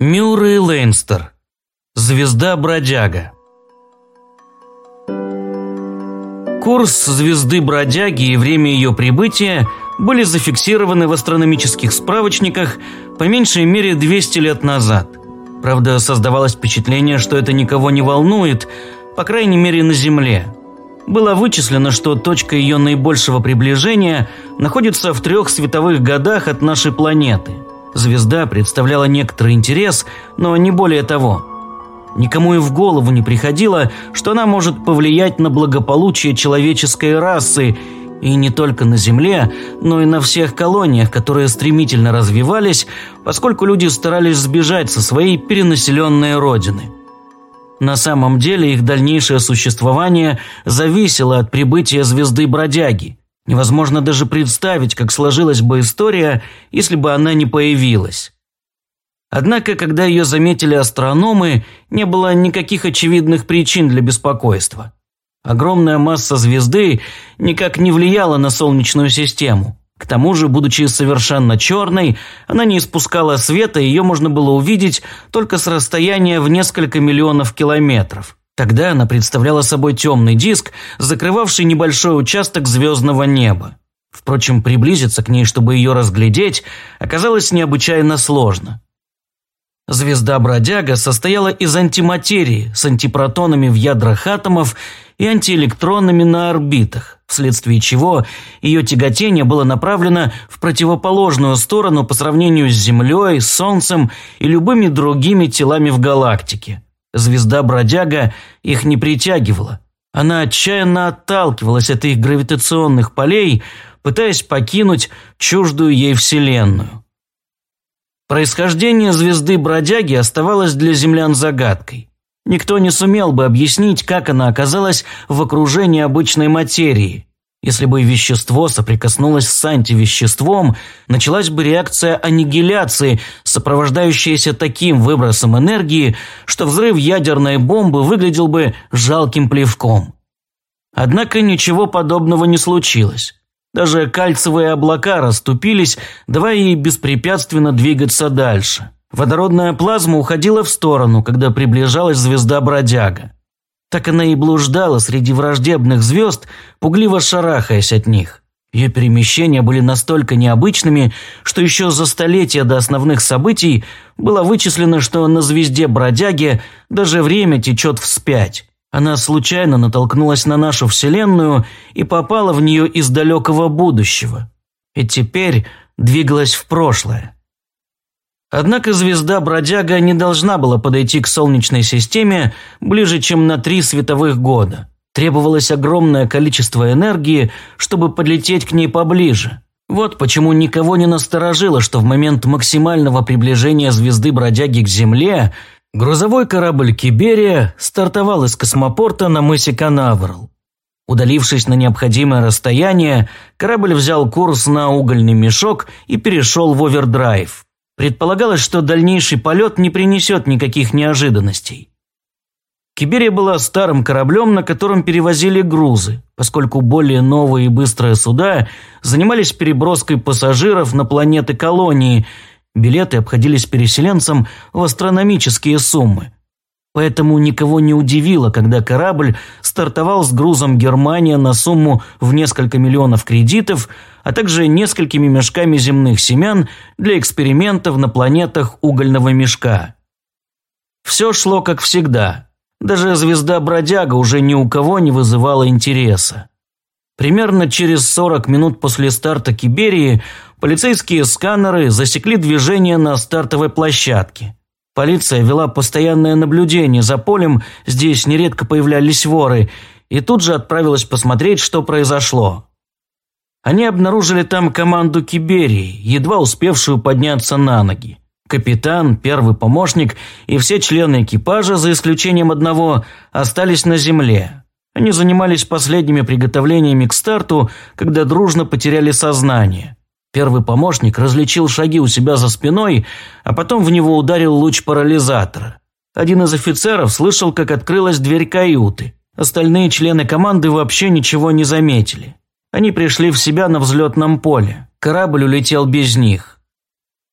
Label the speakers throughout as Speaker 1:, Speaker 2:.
Speaker 1: Мюррей Лейнстер. Звезда-бродяга. Курс звезды-бродяги и время ее прибытия были зафиксированы в астрономических справочниках по меньшей мере 200 лет назад. Правда, создавалось впечатление, что это никого не волнует, по крайней мере на Земле. Было вычислено, что точка ее наибольшего приближения находится в 3 световых годах от нашей планеты. Звезда представляла некоторый интерес, но не более того. Никому и в голову не приходило, что она может повлиять на благополучие человеческой расы, и не только на Земле, но и на всех колониях, которые стремительно развивались, поскольку люди старались сбежать со своей перенаселенной родины. На самом деле их дальнейшее существование зависело от прибытия звезды-бродяги. Невозможно даже представить, как сложилась бы история, если бы она не появилась. Однако, когда ее заметили астрономы, не было никаких очевидных причин для беспокойства. Огромная масса звезды никак не влияла на Солнечную систему. К тому же, будучи совершенно черной, она не испускала света, и ее можно было увидеть только с расстояния в несколько миллионов километров. Тогда она представляла собой темный диск, закрывавший небольшой участок звездного неба. Впрочем, приблизиться к ней, чтобы ее разглядеть, оказалось необычайно сложно. Звезда-бродяга состояла из антиматерии с антипротонами в ядрах атомов и антиэлектронами на орбитах, вследствие чего ее тяготение было направлено в противоположную сторону по сравнению с Землей, Солнцем и любыми другими телами в галактике. Звезда-бродяга их не притягивала. Она отчаянно отталкивалась от их гравитационных полей, пытаясь покинуть чуждую ей Вселенную. Происхождение звезды-бродяги оставалось для землян загадкой. Никто не сумел бы объяснить, как она оказалась в окружении обычной материи. Если бы вещество соприкоснулось с антивеществом, началась бы реакция аннигиляции, сопровождающаяся таким выбросом энергии, что взрыв ядерной бомбы выглядел бы жалким плевком. Однако ничего подобного не случилось. Даже кальциевые облака расступились, давая ей беспрепятственно двигаться дальше. Водородная плазма уходила в сторону, когда приближалась звезда-бродяга. Так она и блуждала среди враждебных звезд, пугливо шарахаясь от них. Ее перемещения были настолько необычными, что еще за столетия до основных событий было вычислено, что на звезде-бродяге даже время течет вспять. Она случайно натолкнулась на нашу Вселенную и попала в нее из далекого будущего. И теперь двигалась в прошлое. Однако звезда-бродяга не должна была подойти к Солнечной системе ближе, чем на 3 световых года. Требовалось огромное количество энергии, чтобы подлететь к ней поближе. Вот почему никого не насторожило, что в момент максимального приближения звезды-бродяги к Земле грузовой корабль «Киберия» стартовал из космопорта на мысе Канаверал. Удалившись на необходимое расстояние, корабль взял курс на угольный мешок и перешел в овердрайв. Предполагалось, что дальнейший полет не принесет никаких неожиданностей. «Киберия» была старым кораблем, на котором перевозили грузы, поскольку более новые и быстрые суда занимались переброской пассажиров на планеты-колонии. Билеты обходились переселенцам в астрономические суммы. Поэтому никого не удивило, когда корабль стартовал с грузом «Германия» на сумму в несколько миллионов кредитов, а также несколькими мешками земных семян для экспериментов на планетах угольного мешка. Все шло как всегда. Даже звезда-бродяга уже ни у кого не вызывала интереса. Примерно через 40 минут после старта «Киберии» полицейские сканеры засекли движение на стартовой площадке. Полиция вела постоянное наблюдение за полем, здесь нередко появлялись воры, и тут же отправилась посмотреть, что произошло. Они обнаружили там команду «Киберии», едва успевшую подняться на ноги. Капитан, первый помощник и все члены экипажа, за исключением одного, остались на земле. Они занимались последними приготовлениями к старту, когда дружно потеряли сознание. Первый помощник различил шаги у себя за спиной, а потом в него ударил луч парализатора. Один из офицеров слышал, как открылась дверь каюты. Остальные члены команды вообще ничего не заметили. Они пришли в себя на взлетном поле. Корабль улетел без них.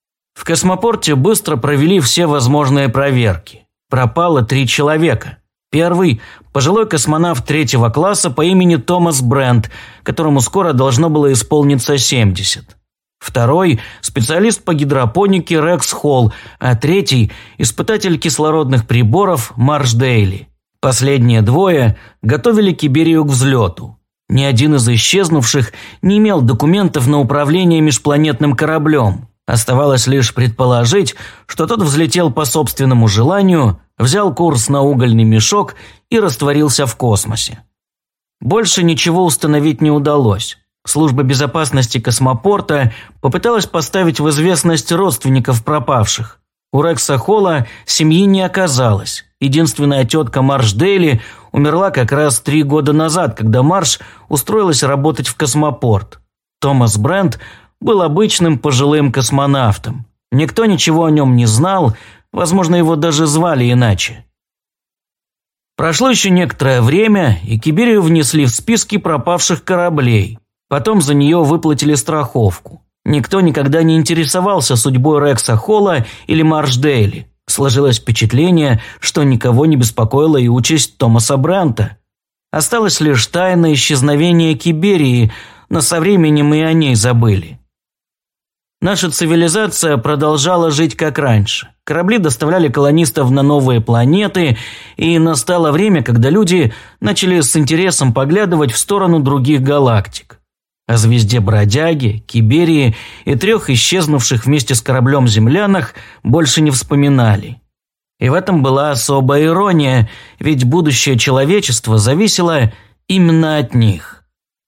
Speaker 1: В космопорте быстро провели все возможные проверки. Пропало 3 человека. Первый – пожилой космонавт 3-го класса по имени Томас Брент, которому скоро должно было исполниться 70. Второй – специалист по гидропонике Рекс Холл, а третий – испытатель кислородных приборов Марш Дейли. Последние 2 готовили Киберию к взлету. Ни один из исчезнувших не имел документов на управление межпланетным кораблем. Оставалось лишь предположить, что тот взлетел по собственному желанию, взял курс на угольный мешок и растворился в космосе. Больше ничего установить не удалось. Служба безопасности космопорта попыталась поставить в известность родственников пропавших. У Рекса Холла семьи не оказалось. Единственная тетка Марш Дейли умерла как раз 3 года назад, когда Марш устроилась работать в космопорт. Томас Брент был обычным пожилым космонавтом. Никто ничего о нем не знал, возможно, его даже звали иначе. Прошло еще некоторое время, и Киберию внесли в списки пропавших кораблей. Потом за нее выплатили страховку. Никто никогда не интересовался судьбой Рекса Холла или Марш Дейли. Сложилось впечатление, что никого не беспокоила и участь Томаса Брента. Осталось лишь тайна исчезновения Киберии, но со временем и о ней забыли. Наша цивилизация продолжала жить как раньше. Корабли доставляли колонистов на новые планеты, и настало время, когда люди начали с интересом поглядывать в сторону других галактик. О звезде Бродяги, Киберии и 3 исчезнувших вместе с кораблем землянах больше не вспоминали. И в этом была особая ирония, ведь будущее человечества зависело именно от них.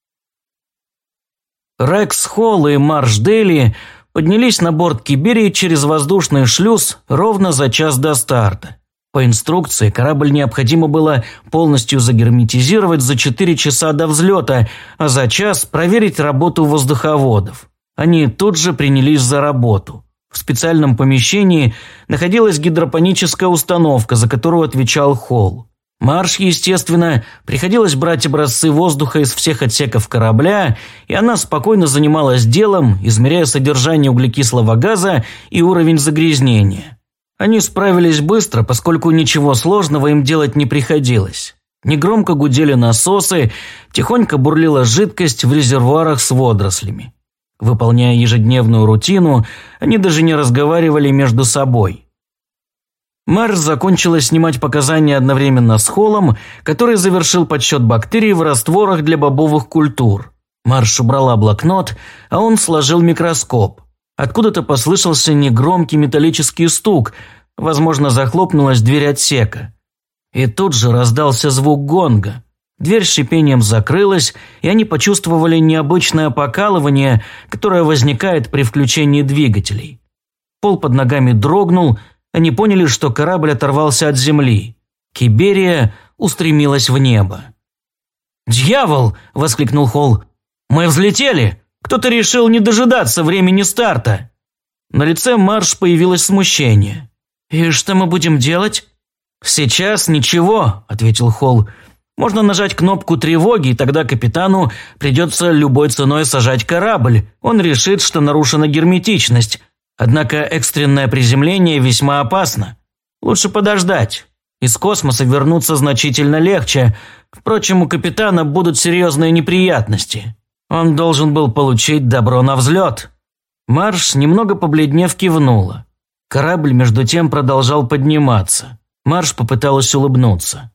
Speaker 1: Рекс Холл и Марш Дейли поднялись на борт Киберии через воздушный шлюз ровно за час до старта. По инструкции корабль необходимо было полностью загерметизировать за 4 часа до взлета, а за час проверить работу воздуховодов. Они тут же принялись за работу. В специальном помещении находилась гидропоническая установка, за которую отвечал Холл. Марш, естественно, приходилось брать образцы воздуха из всех отсеков корабля, и она спокойно занималась делом, измеряя содержание углекислого газа и уровень загрязнения. Они справились быстро, поскольку ничего сложного им делать не приходилось. Негромко гудели насосы, тихонько бурлила жидкость в резервуарах с водорослями. Выполняя ежедневную рутину, они даже не разговаривали между собой. Марш закончила снимать показания одновременно с Холлом, который завершил подсчет бактерий в растворах для бобовых культур. Марш убрала блокнот, а он сложил микроскоп. Откуда-то послышался негромкий металлический стук, возможно, захлопнулась дверь отсека. И тут же раздался звук гонга. Дверь с шипением закрылась, и они почувствовали необычное покалывание, которое возникает при включении двигателей. Пол под ногами дрогнул, они поняли, что корабль оторвался от земли. Киберия устремилась в небо. «Дьявол!» – воскликнул Холл. «Мы взлетели! Кто-то решил не дожидаться времени старта!» На лице Марш появилось смущение. «И что мы будем делать?» «Сейчас ничего», – ответил Холл. «Можно нажать кнопку тревоги, и тогда капитану придется любой ценой сажать корабль. Он решит, что нарушена герметичность. Однако экстренное приземление весьма опасно. Лучше подождать. Из космоса вернуться значительно легче. Впрочем, у капитана будут серьезные неприятности. Он должен был получить добро на взлет». Марш, немного побледнев, кивнула. Корабль, между тем, продолжал подниматься. Марш попыталась улыбнуться.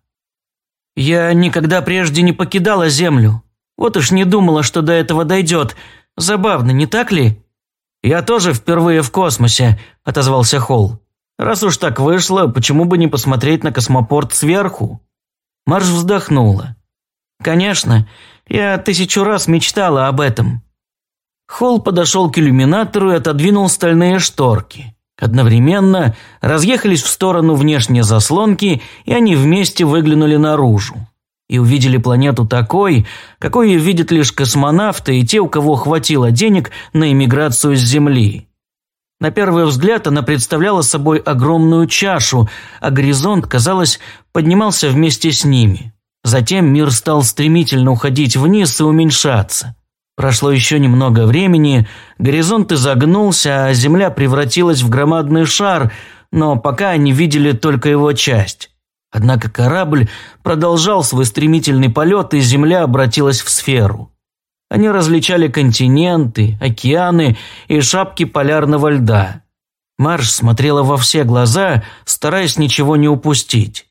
Speaker 1: «Я никогда прежде не покидала Землю. Вот уж не думала, что до этого дойдет. Забавно, не так ли?» «Я тоже впервые в космосе», – отозвался Холл. «Раз уж так вышло, почему бы не посмотреть на космопорт сверху?» Марш вздохнула. «Конечно, я 1000 раз мечтала об этом». Холл подошел к иллюминатору и отодвинул стальные шторки. Одновременно разъехались в сторону внешние заслонки, и они вместе выглянули наружу. И увидели планету такой, какой ее видят лишь космонавты и те, у кого хватило денег на эмиграцию с Земли. На первый взгляд она представляла собой огромную чашу, а горизонт, казалось, поднимался вместе с ними. Затем мир стал стремительно уходить вниз и уменьшаться. Прошло еще немного времени, горизонт изогнулся, а земля превратилась в громадный шар, но пока они видели только его часть. Однако корабль продолжал свой стремительный полет, и земля обратилась в сферу. Они различали континенты, океаны и шапки полярного льда. Марш смотрела во все глаза, стараясь ничего не упустить.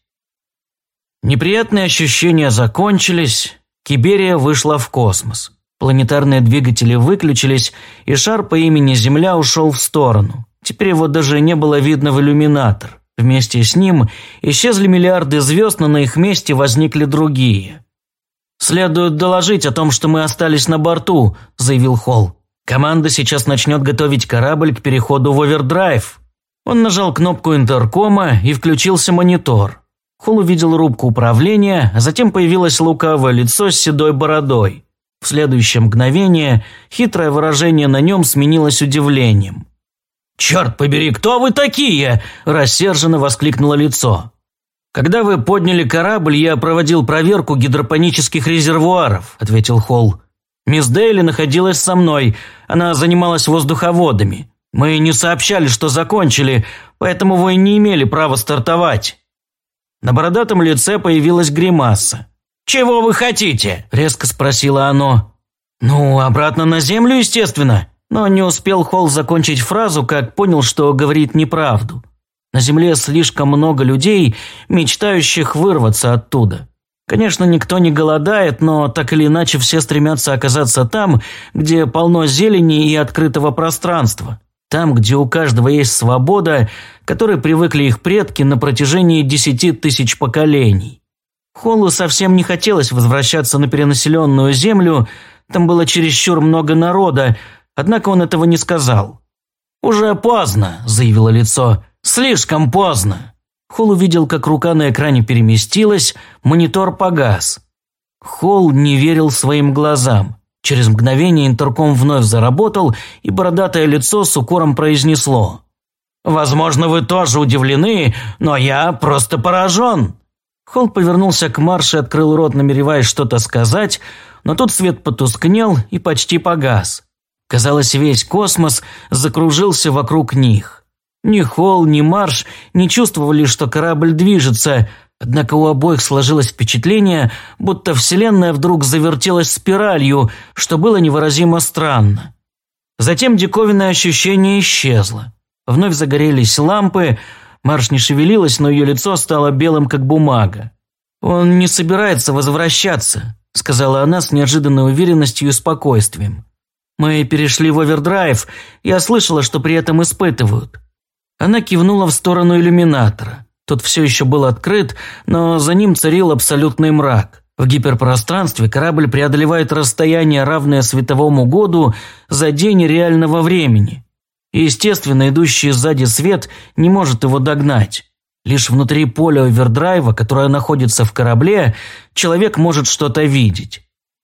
Speaker 1: Неприятные ощущения закончились, Киберия вышла в космос. Планетарные двигатели выключились, и шар по имени Земля ушел в сторону. Теперь его даже не было видно в иллюминатор. Вместе с ним исчезли миллиарды звезд, но на их месте возникли другие. «Следует доложить о том, что мы остались на борту», – заявил Холл. «Команда сейчас начнет готовить корабль к переходу в овердрайв». Он нажал кнопку интеркома, и включился монитор. Холл увидел рубку управления, а затем появилось лукавое лицо с седой бородой. В следующее мгновение хитрое выражение на нем сменилось удивлением. «Черт побери, кто вы такие?» – рассерженно воскликнуло лицо. «Когда вы подняли корабль, я проводил проверку гидропонических резервуаров», – ответил Холл. «Мисс Дейли находилась со мной, она занималась воздуховодами. Мы не сообщали, что закончили, поэтому вы не имели права стартовать». На бородатом лице появилась гримаса. «Чего вы хотите?» – резко спросило оно. «Ну, обратно на землю, естественно». Но не успел Холл закончить фразу, как понял, что говорит неправду. На земле слишком много людей, мечтающих вырваться оттуда. Конечно, никто не голодает, но так или иначе все стремятся оказаться там, где полно зелени и открытого пространства. Там, где у каждого есть свобода, к которой привыкли их предки на протяжении 10 тысяч поколений. Холлу совсем не хотелось возвращаться на перенаселенную землю, там было чересчур много народа, однако он этого не сказал. «Уже поздно», – заявило лицо, – «слишком поздно». Холл увидел, как рука на экране переместилась, монитор погас. Холл не верил своим глазам. Через мгновение интерком вновь заработал, и бородатое лицо с укором произнесло: «Возможно, вы тоже удивлены, но я просто поражен». Холл повернулся к Марш и открыл рот, намереваясь что-то сказать, но тут свет потускнел и почти погас. Казалось, весь космос закружился вокруг них. Ни Холл, ни Марш не чувствовали, что корабль движется, однако у обоих сложилось впечатление, будто Вселенная вдруг завертелась спиралью, что было невыразимо странно. Затем диковинное ощущение исчезло. Вновь загорелись лампы, Марш не шевелилась, но ее лицо стало белым, как бумага. «Он не собирается возвращаться», – сказала она с неожиданной уверенностью и спокойствием. «Мы перешли в овердрайв, я слышала, что при этом испытывают». Она кивнула в сторону иллюминатора. Тот все еще был открыт, но за ним царил абсолютный мрак. В гиперпространстве корабль преодолевает расстояние, равное световому году, за день реального времени. И, естественно, идущий сзади свет не может его догнать. Лишь внутри поля овердрайва, которое находится в корабле, человек может что-то видеть.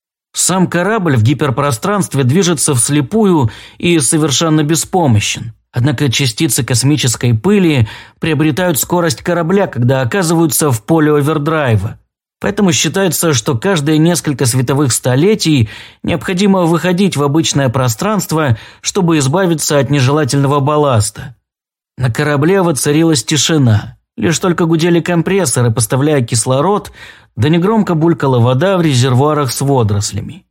Speaker 1: Сам корабль в гиперпространстве движется вслепую и совершенно беспомощен. Однако частицы космической пыли приобретают скорость корабля, когда оказываются в поле овердрайва. Поэтому считается, что каждые несколько световых столетий необходимо выходить в обычное пространство, чтобы избавиться от нежелательного балласта. На корабле воцарилась тишина. Лишь только гудели компрессоры, поставляя кислород, да негромко булькала вода в резервуарах с водорослями.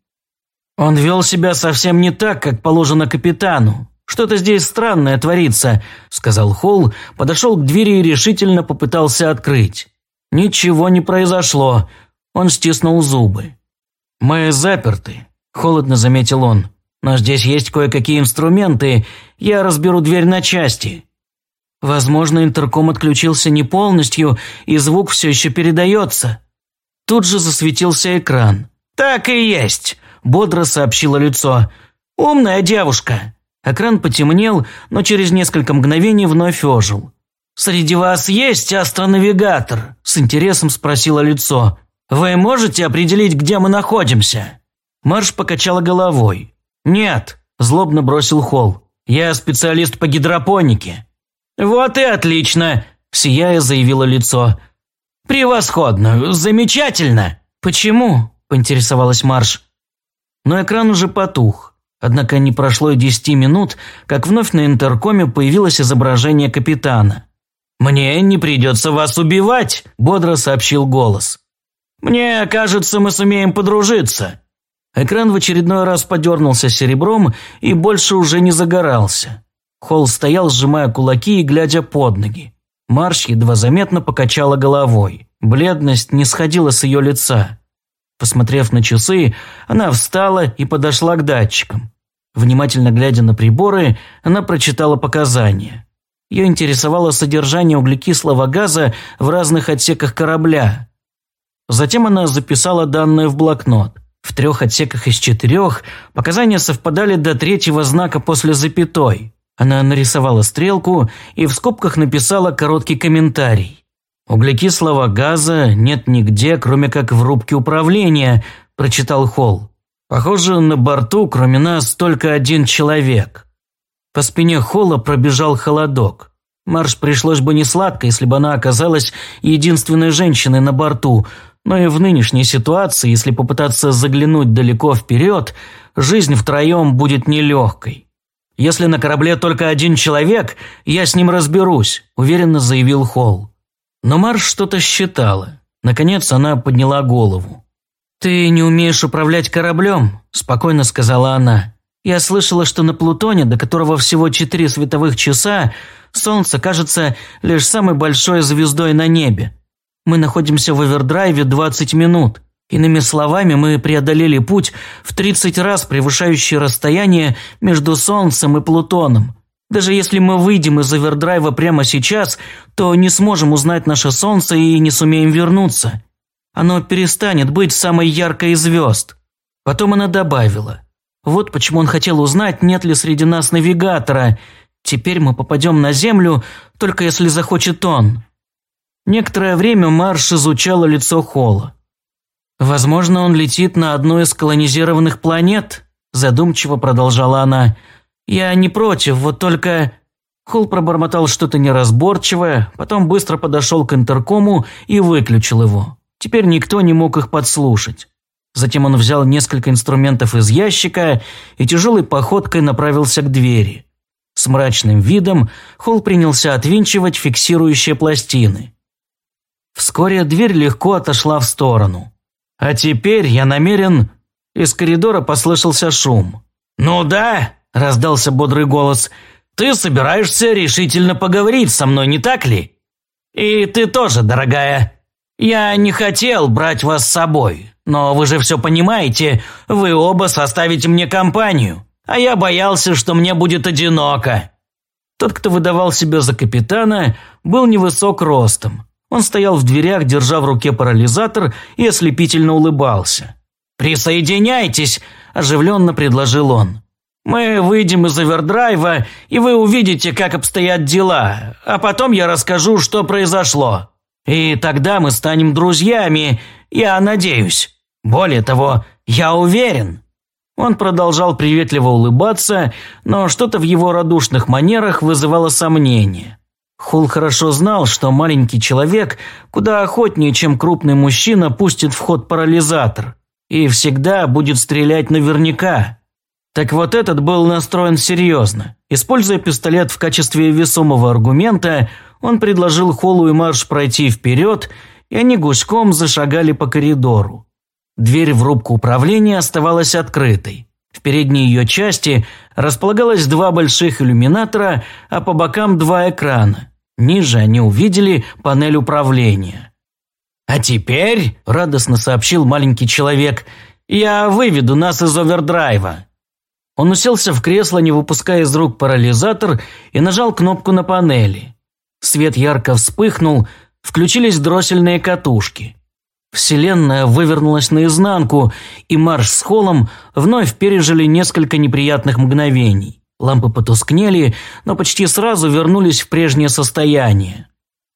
Speaker 1: Он вел себя совсем не так, как положено капитану. «Что-то здесь странное творится», – сказал Холл, подошел к двери и решительно попытался открыть. Ничего не произошло. Он стиснул зубы. «Мы заперты», – холодно заметил он. «Но здесь есть кое-какие инструменты. Я разберу дверь на части». Возможно, интерком отключился не полностью, и звук все еще передается. Тут же засветился экран. «Так и есть», – бодро сообщило лицо. «Умная девушка». Экран потемнел, но через несколько мгновений вновь ожил. «Среди вас есть астронавигатор?» – с интересом спросило лицо. «Вы можете определить, где мы находимся?» Марш покачала головой. «Нет», – злобно бросил Холл. «Я специалист по гидропонике». «Вот и отлично», – сияя заявило лицо. «Превосходно, замечательно». «Почему?» – поинтересовалась Марш. Но экран уже потух. Однако не прошло и 10 минут, как вновь на интеркоме появилось изображение капитана. «Мне не придется вас убивать», – бодро сообщил голос. «Мне кажется, мы сумеем подружиться». Экран в очередной раз подернулся серебром и больше уже не загорался. Холл стоял, сжимая кулаки и глядя под ноги. Марш едва заметно покачала головой. Бледность не сходила с ее лица. Посмотрев на часы, она встала и подошла к датчикам. Внимательно глядя на приборы, она прочитала показания. Ее интересовало содержание углекислого газа в разных отсеках корабля. Затем она записала данные в блокнот. В 3 отсеках из 4 показания совпадали до 3-го знака после запятой. Она нарисовала стрелку и в скобках написала короткий комментарий. «Углекислого газа нет нигде, кроме как в рубке управления», – прочитал Холл. «Похоже, на борту, кроме нас, только 1 человек». По спине Холла пробежал холодок. Марш пришлось бы несладко, если бы она оказалась единственной женщиной на борту, но и в нынешней ситуации, если попытаться заглянуть далеко вперед, жизнь втроем будет нелегкой. «Если на корабле только 1 человек, я с ним разберусь», – уверенно заявил Холл. Но Марш что-то считала. Наконец она подняла голову. «Ты не умеешь управлять кораблем», – спокойно сказала она. «Я слышала, что на Плутоне, до которого всего 4 световых часа, Солнце кажется лишь самой большой звездой на небе. Мы находимся в овердрайве 20 минут. Иными словами, мы преодолели путь в 30 раз превышающий расстояние между Солнцем и Плутоном. Даже если мы выйдем из овердрайва прямо сейчас, то не сможем узнать наше Солнце и не сумеем вернуться. Оно перестанет быть самой яркой из звезд». Потом она добавила: «Вот почему он хотел узнать, нет ли среди нас навигатора. Теперь мы попадем на Землю, только если захочет он». Некоторое время Марш изучала лицо Холла. «Возможно, он летит на одну из колонизированных планет», – задумчиво продолжала она. «Я не против, вот только…» Холл пробормотал что-то неразборчивое, потом быстро подошел к интеркому и выключил его. Теперь никто не мог их подслушать. Затем он взял несколько инструментов из ящика и тяжелой походкой направился к двери. С мрачным видом Холл принялся отвинчивать фиксирующие пластины. Вскоре дверь легко отошла в сторону. «А теперь я намерен…» Из коридора послышался шум. «Ну да», – раздался бодрый голос, – «ты собираешься решительно поговорить со мной, не так ли? И ты тоже, дорогая. Я не хотел брать вас с собой, но вы же все понимаете, вы оба составите мне компанию, а я боялся, что мне будет одиноко». Тот, кто выдавал себя за капитана, был невысок ростом. Он стоял в дверях, держа в руке парализатор, и ослепительно улыбался. «Присоединяйтесь», – оживленно предложил он. «Мы выйдем из овердрайва, и вы увидите, как обстоят дела, а потом я расскажу, что произошло. И тогда мы станем друзьями, я надеюсь. Более того, я уверен». Он продолжал приветливо улыбаться, но что-то в его радушных манерах вызывало сомнение. Холл хорошо знал, что маленький человек куда охотнее, чем крупный мужчина, пустит в ход парализатор и всегда будет стрелять наверняка. Так вот этот был настроен серьезно. Используя пистолет в качестве весомого аргумента, он предложил Холлу и Марш пройти вперед, и они гуськом зашагали по коридору. Дверь в рубку управления оставалась открытой. В передней ее части располагалось 2 больших иллюминатора, а по бокам 2 экрана. Ниже они увидели панель управления. «А теперь», – радостно сообщил маленький человек, – «я выведу нас из овердрайва». Он уселся в кресло, не выпуская из рук парализатор, и нажал кнопку на панели. Свет ярко вспыхнул, включились дроссельные катушки. Вселенная вывернулась наизнанку, и Марш с Холлом вновь пережили несколько неприятных мгновений. Лампы потускнели, но почти сразу вернулись в прежнее состояние.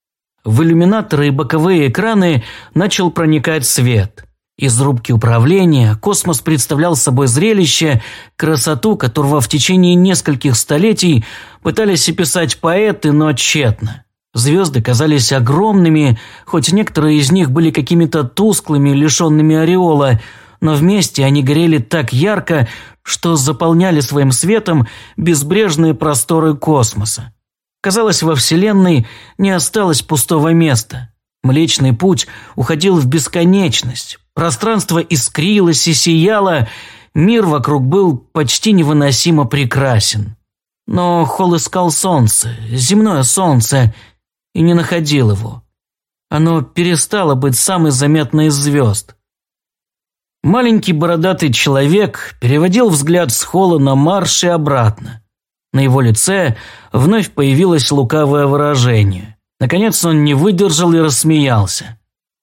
Speaker 1: В иллюминаторы и боковые экраны начал проникать свет. Из рубки управления космос представлял собой зрелище, красоту которого в течение нескольких столетий пытались описать поэты, но тщетно. Звезды казались огромными, хоть некоторые из них были какими-то тусклыми, лишенными ореола, но вместе они горели так ярко, что заполняли своим светом безбрежные просторы космоса. Казалось, во Вселенной не осталось пустого места. Млечный Путь уходил в бесконечность, пространство искрилось и сияло, мир вокруг был почти невыносимо прекрасен. Но Холл искал солнце, земное солнце, и не находил его. Оно перестало быть самой заметной из звезд. Маленький бородатый человек переводил взгляд с Холла на Марш и обратно. На его лице вновь появилось лукавое выражение. Наконец он не выдержал и рассмеялся.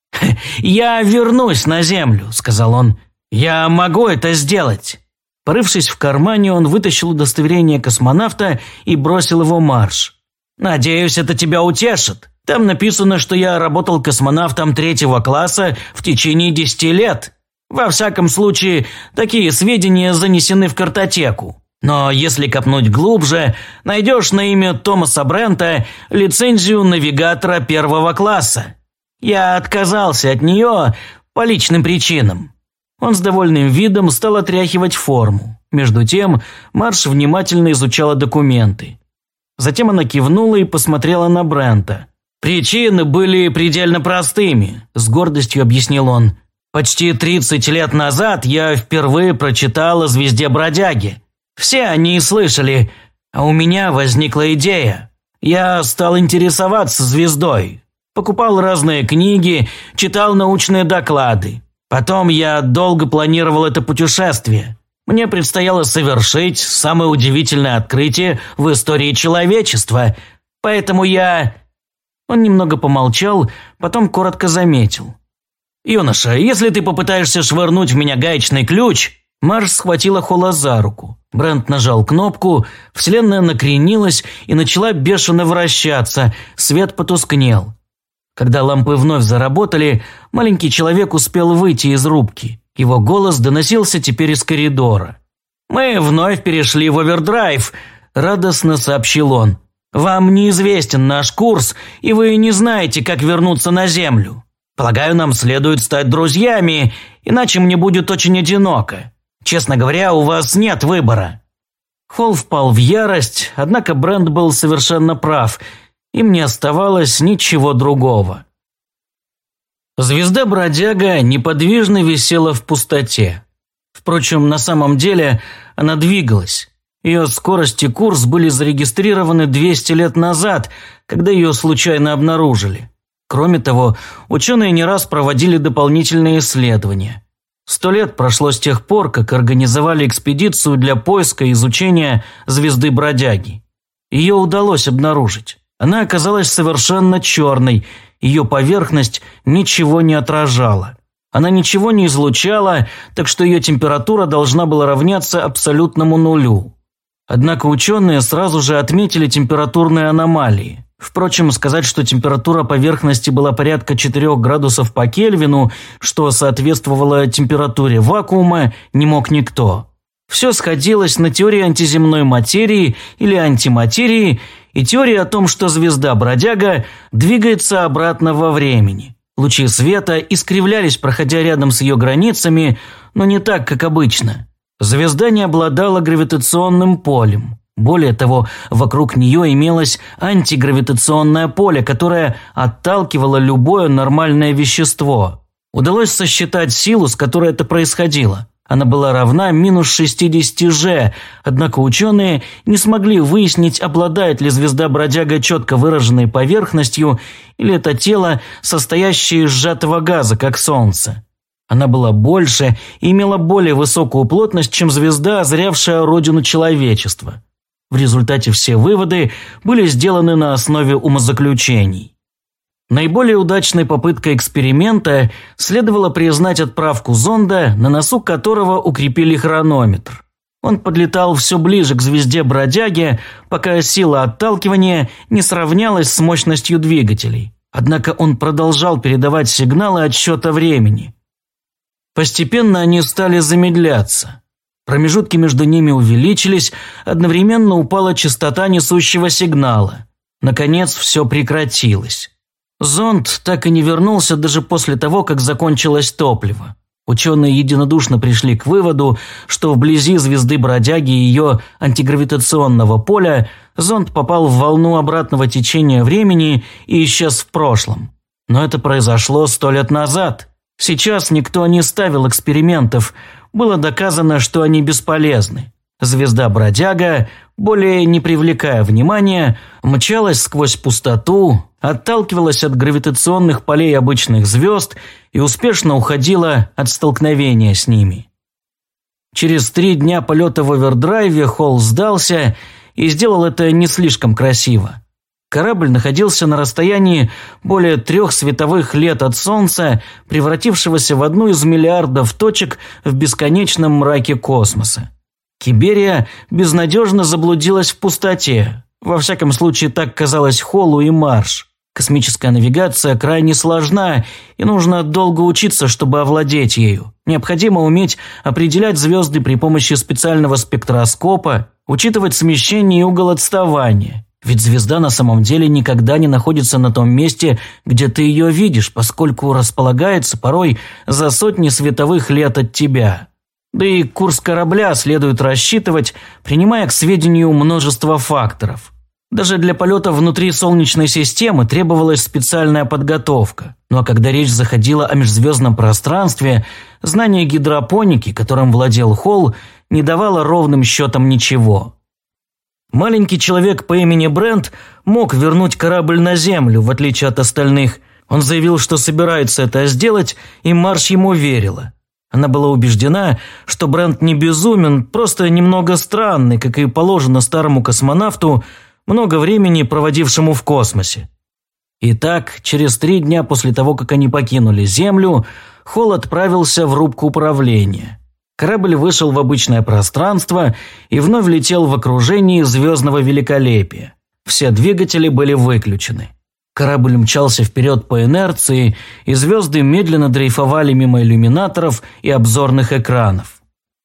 Speaker 1: «Я вернусь на Землю», – сказал он. «Я могу это сделать». Порывшись в кармане, он вытащил удостоверение космонавта и бросил его Марш. «Надеюсь, это тебя утешит. Там написано, что я работал космонавтом 3-го класса в течение 10 лет. Во всяком случае, такие сведения занесены в картотеку. Но если копнуть глубже, найдешь на имя Томаса Брента лицензию навигатора 1-го класса. Я отказался от нее по личным причинам». Он с довольным видом стал отряхивать форму. Между тем Марш внимательно изучала документы. Затем она кивнула и посмотрела на Брента. «Причины были предельно простыми», – с гордостью объяснил он. «Почти 30 лет назад я впервые прочитал о звезде бродяги. Все они слышали, а у меня возникла идея. Я стал интересоваться звездой, покупал разные книги, читал научные доклады. Потом я долго планировал это путешествие. Мне предстояло совершить самое удивительное открытие в истории человечества, поэтому я...» Он немного помолчал, потом коротко заметил. «Юноша, если ты попытаешься швырнуть в меня гаечный ключ...» Марш схватила Холла за руку. Брент нажал кнопку, Вселенная накренилась и начала бешено вращаться, свет потускнел. Когда лампы вновь заработали, маленький человек успел выйти из рубки. Его голос доносился теперь из коридора. «Мы вновь перешли в овердрайв», – радостно сообщил он. «Вам неизвестен наш курс, и вы не знаете, как вернуться на Землю. Полагаю, нам следует стать друзьями, иначе мне будет очень одиноко. Честно говоря, у вас нет выбора». Холл впал в ярость, однако Брент был совершенно прав – им не оставалось ничего другого. Звезда-бродяга неподвижно висела в пустоте. Впрочем, на самом деле она двигалась. Ее скорость и курс были зарегистрированы 200 лет назад, когда ее случайно обнаружили. Кроме того, ученые не раз проводили дополнительные исследования. 100 лет прошло с тех пор, как организовали экспедицию для поиска и изучения звезды-бродяги. Ее удалось обнаружить. Она оказалась совершенно черной, ее поверхность ничего не отражала. Она ничего не излучала, так что ее температура должна была равняться абсолютному нулю. Однако ученые сразу же отметили температурные аномалии. Впрочем, сказать, что температура поверхности была порядка 4 градусов по Кельвину, что соответствовало температуре вакуума, не мог никто. Все сходилось на теории антиземной материи или антиматерии и теории о том, что звезда-бродяга двигается обратно во времени. Лучи света искривлялись, проходя рядом с ее границами, но не так, как обычно. Звезда не обладала гравитационным полем. Более того, вокруг нее имелось антигравитационное поле, которое отталкивало любое нормальное вещество. Удалось сосчитать силу, с которой это происходило. Она была равна минус 60 G, однако ученые не смогли выяснить, обладает ли звезда-бродяга четко выраженной поверхностью или это тело, состоящее из сжатого газа, как Солнце. Она была больше и имела более высокую плотность, чем звезда, озрявшая родину человечества. В результате все выводы были сделаны на основе умозаключений. Наиболее удачной попыткой эксперимента следовало признать отправку зонда, на носу которого укрепили хронометр. Он подлетал все ближе к звезде-бродяге, пока сила отталкивания не сравнялась с мощностью двигателей. Однако он продолжал передавать сигналы отсчета времени. Постепенно они стали замедляться. Промежутки между ними увеличились, одновременно упала частота несущего сигнала. Наконец, все прекратилось. Зонд так и не вернулся даже после того, как закончилось топливо. Ученые единодушно пришли к выводу, что вблизи звезды Бродяги и ее антигравитационного поля зонд попал в волну обратного течения времени и исчез в прошлом. Но это произошло 100 лет назад. Сейчас никто не ставил экспериментов, было доказано, что они бесполезны. Звезда Бродяга, более не привлекая внимания, мчалась сквозь пустоту, отталкивалась от гравитационных полей обычных звезд и успешно уходила от столкновения с ними. Через 3 дня полета в овердрайве Холл сдался и сделал это не слишком красиво. Корабль находился на расстоянии более 3 световых лет от Солнца, превратившегося в одну из миллиардов точек в бесконечном мраке космоса. Киберия безнадежно заблудилась в пустоте. Во всяком случае, так казалось Холлу и Марш. Космическая навигация крайне сложна, и нужно долго учиться, чтобы овладеть ею. Необходимо уметь определять звезды при помощи специального спектроскопа, учитывать смещение и угол отставания. Ведь звезда на самом деле никогда не находится на том месте, где ты ее видишь, поскольку располагается порой за сотни световых лет от тебя. Да и курс корабля следует рассчитывать, принимая к сведению множество факторов. Даже для полета внутри Солнечной системы требовалась специальная подготовка. Ну а когда речь заходила о межзвездном пространстве, знание гидропоники, которым владел Холл, не давало ровным счетом ничего. Маленький человек по имени Брент мог вернуть корабль на Землю, в отличие от остальных. Он заявил, что собирается это сделать, и Марш ему верила. Она была убеждена, что Брент не безумен, просто немного странный, как и положено старому космонавту, много времени проводившему в космосе. Итак, через 3 дня после того, как они покинули Землю, Холл отправился в рубку управления. Корабль вышел в обычное пространство и вновь летел в окружении звездного великолепия. Все двигатели были выключены. Корабль мчался вперед по инерции, и звезды медленно дрейфовали мимо иллюминаторов и обзорных экранов.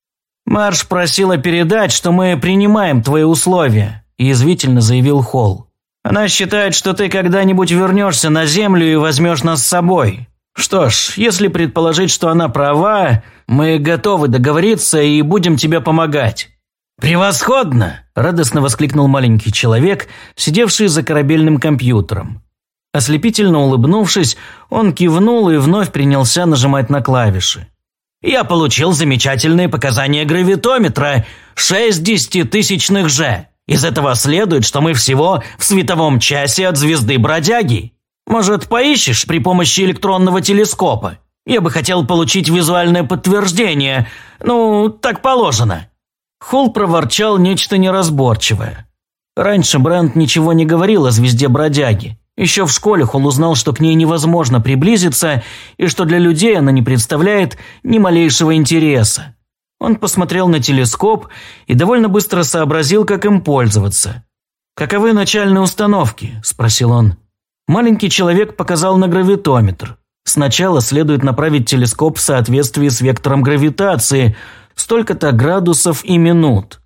Speaker 1: «Марш просила передать, что мы принимаем твои условия», – язвительно заявил Холл. «Она считает, что ты когда-нибудь вернешься на Землю и возьмешь нас с собой. Что ж, если предположить, что она права, мы готовы договориться и будем тебе помогать». «Превосходно!» – радостно воскликнул маленький человек, сидевший за корабельным компьютером. Ослепительно улыбнувшись, он кивнул и вновь принялся нажимать на клавиши. «Я получил замечательные показания гравитометра – 6 десятитысячных G. Из этого следует, что мы всего в световом часе от звезды Бродяги. Может, поищешь при помощи электронного телескопа? Я бы хотел получить визуальное подтверждение. Ну, так положено». Холл проворчал нечто неразборчивое. Раньше Брент ничего не говорил о звезде Бродяги. Еще в школе Холл узнал, что к ней невозможно приблизиться и что для людей она не представляет ни малейшего интереса. Он посмотрел на телескоп и довольно быстро сообразил, как им пользоваться. «Каковы начальные установки?» – спросил он. Маленький человек показал на гравитометр. Сначала следует направить телескоп в соответствии с вектором гравитации, столько-то градусов и минут.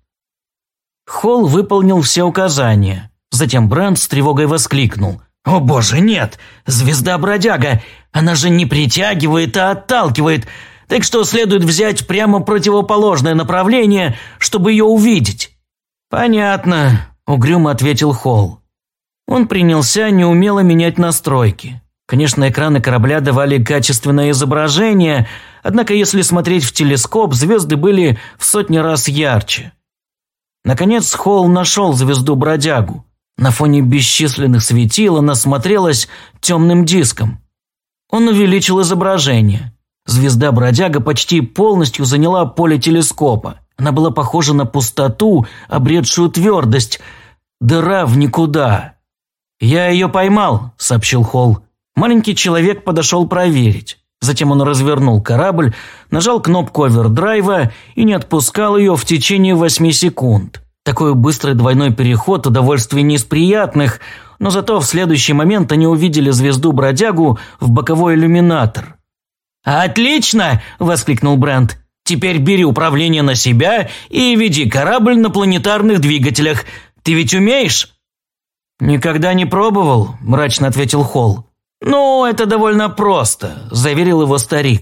Speaker 1: Холл выполнил все указания. Затем Брент с тревогой воскликнул. «О боже, нет! Звезда Бродяга! Она же не притягивает, а отталкивает! Так что следует взять прямо противоположное направление, чтобы ее увидеть». «Понятно», – угрюмо ответил Холл. Он принялся неумело менять настройки. Конечно, экраны корабля давали качественное изображение, однако если смотреть в телескоп, звезды были в сотни раз ярче. Наконец Холл нашел звезду Бродягу. На фоне бесчисленных светил она смотрелась темным диском. Он увеличил изображение. Звезда Бродяга почти полностью заняла поле телескопа. Она была похожа на пустоту, обретшую твердость. Дыра в никуда. «Я ее поймал», – сообщил Холл. Маленький человек подошел проверить. Затем он развернул корабль, нажал кнопку овердрайва и не отпускал ее в течение 8 секунд. Такой быстрый двойной переход – удовольствие не из приятных, но зато в следующий момент они увидели звезду Бродягу в боковой иллюминатор. «Отлично!» – воскликнул Брент. «Теперь бери управление на себя и веди корабль на планетарных двигателях. Ты ведь умеешь?» «Никогда не пробовал», – мрачно ответил Холл. «Ну, это довольно просто», – заверил его старик.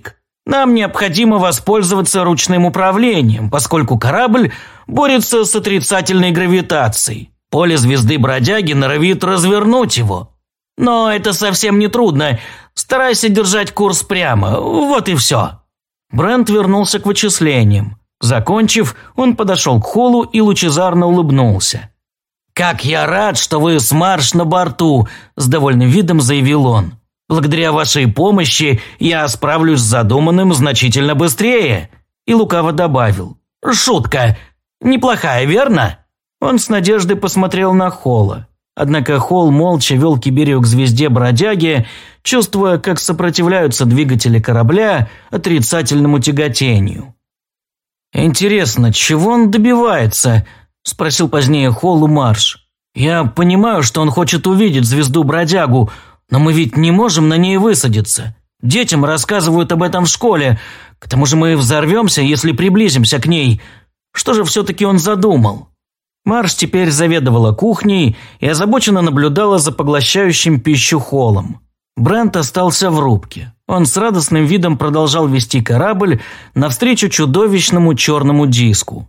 Speaker 1: Нам необходимо воспользоваться ручным управлением, поскольку корабль борется с отрицательной гравитацией. Поле звезды бродяги норовит развернуть его. Но это совсем не трудно. Старайся держать курс прямо. Вот и все». Брент вернулся к вычислениям. Закончив, он подошел к Холлу и лучезарно улыбнулся. «Как я рад, что вы с Марш на борту», – с довольным видом заявил он. «Благодаря вашей помощи я справлюсь с задуманным значительно быстрее». И лукаво добавил: «Шутка. Неплохая, верно?» Он с надеждой посмотрел на Холла. Однако Холл молча вел Киберию к звезде бродяги, чувствуя, как сопротивляются двигатели корабля отрицательному тяготению. «Интересно, чего он добивается?» – спросил позднее Холл у Марш. «Я понимаю, что он хочет увидеть звезду-бродягу, но мы ведь не можем на ней высадиться. Детям рассказывают об этом в школе. К тому же мы взорвемся, если приблизимся к ней. Что же все-таки он задумал?» Марш теперь заведовала кухней и озабоченно наблюдала за поглощающим пищу Холлом. Брент остался в рубке. Он с радостным видом продолжал вести корабль навстречу чудовищному черному диску.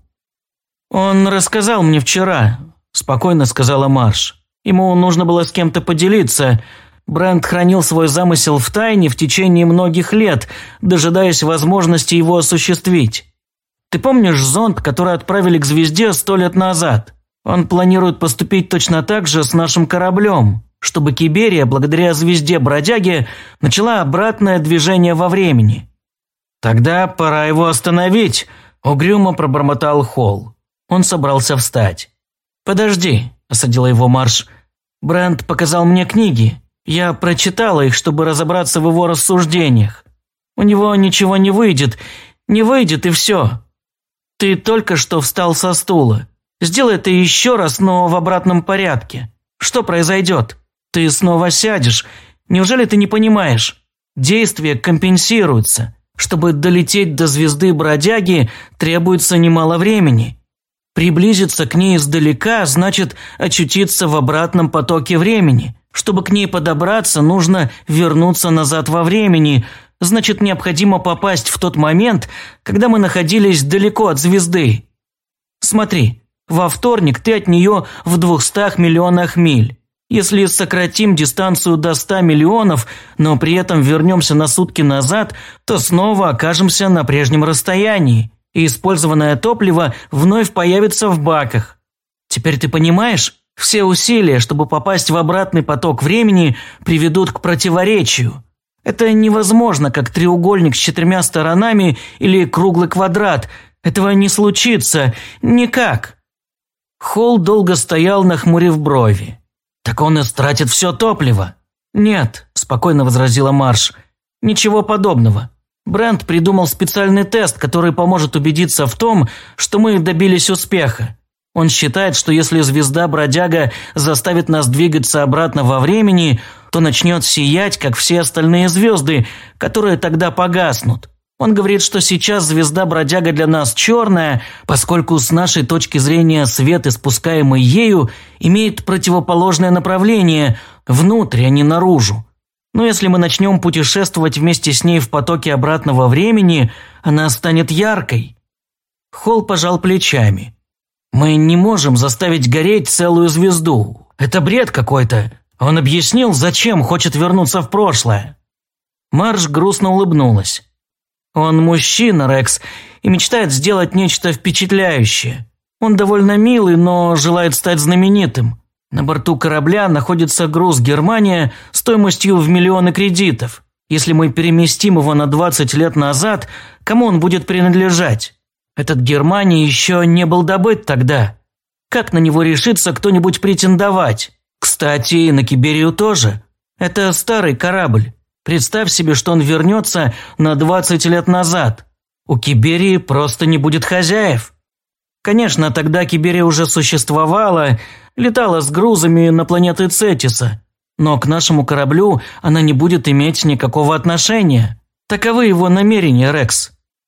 Speaker 1: «Он рассказал мне вчера», – спокойно сказала Марш. «Ему нужно было с кем-то поделиться. Брент хранил свой замысел в тайне в течение многих лет, дожидаясь возможности его осуществить. Ты помнишь зонд, который отправили к звезде 100 лет назад? Он планирует поступить точно так же с нашим кораблем, чтобы Киберия, благодаря звезде бродяги, начала обратное движение во времени». «Тогда пора его остановить», – угрюмо пробормотал Холл. Он собрался встать. «Подожди», – осадила его Марш. «Брент показал мне книги. Я прочитала их, чтобы разобраться в его рассуждениях. У него ничего не выйдет и все. Ты только что встал со стула. Сделай это еще раз, но в обратном порядке. Что произойдет? Ты снова сядешь. Неужели ты не понимаешь? Действия компенсируются. Чтобы долететь до звезды бродяги, требуется немало времени. Приблизиться к ней издалека значит очутиться в обратном потоке времени. Чтобы к ней подобраться, нужно вернуться назад во времени. Значит, необходимо попасть в тот момент, когда мы находились далеко от звезды. Смотри, во вторник ты от нее в 200 миллионах миль. Если сократим дистанцию до 100 миллионов, но при этом вернемся на сутки назад, то снова окажемся на прежнем расстоянии, и использованное топливо вновь появится в баках. Теперь ты понимаешь? Все усилия, чтобы попасть в обратный поток времени, приведут к противоречию. Это невозможно, как треугольник с 4 сторонами или круглый квадрат. Этого не случится. Никак. Холл долго стоял, нахмурив брови. «Так он истратит все топливо». «Нет», – спокойно возразила Марш. «Ничего подобного. Брент придумал специальный тест, который поможет убедиться в том, что мы добились успеха. Он считает, что если звезда-бродяга заставит нас двигаться обратно во времени, то начнет сиять, как все остальные звезды, которые тогда погаснут. Он говорит, что сейчас звезда-бродяга для нас черная, поскольку с нашей точки зрения свет, испускаемый ею, имеет противоположное направление, внутрь, а не наружу. Но если мы начнем путешествовать вместе с ней в потоке обратного времени, она станет яркой». Холл пожал плечами. «Мы не можем заставить гореть целую звезду. Это бред какой-то. Он объяснил, зачем хочет вернуться в прошлое». Марш грустно улыбнулась. «Он мужчина, Рекс, и мечтает сделать нечто впечатляющее. Он довольно милый, но желает стать знаменитым. На борту корабля находится груз Германия стоимостью в миллионы кредитов. Если мы переместим его на 20 лет назад, кому он будет принадлежать? Этот Германия еще не был добыт тогда. Как на него решится кто-нибудь претендовать? Кстати, и на Киберию тоже. Это старый корабль. Представь себе, что он вернется на 20 лет назад. У Киберии просто не будет хозяев. Конечно, тогда Киберия уже существовала, летала с грузами на планеты Цетиса. Но к нашему кораблю она не будет иметь никакого отношения. Таковы его намерения, Рекс.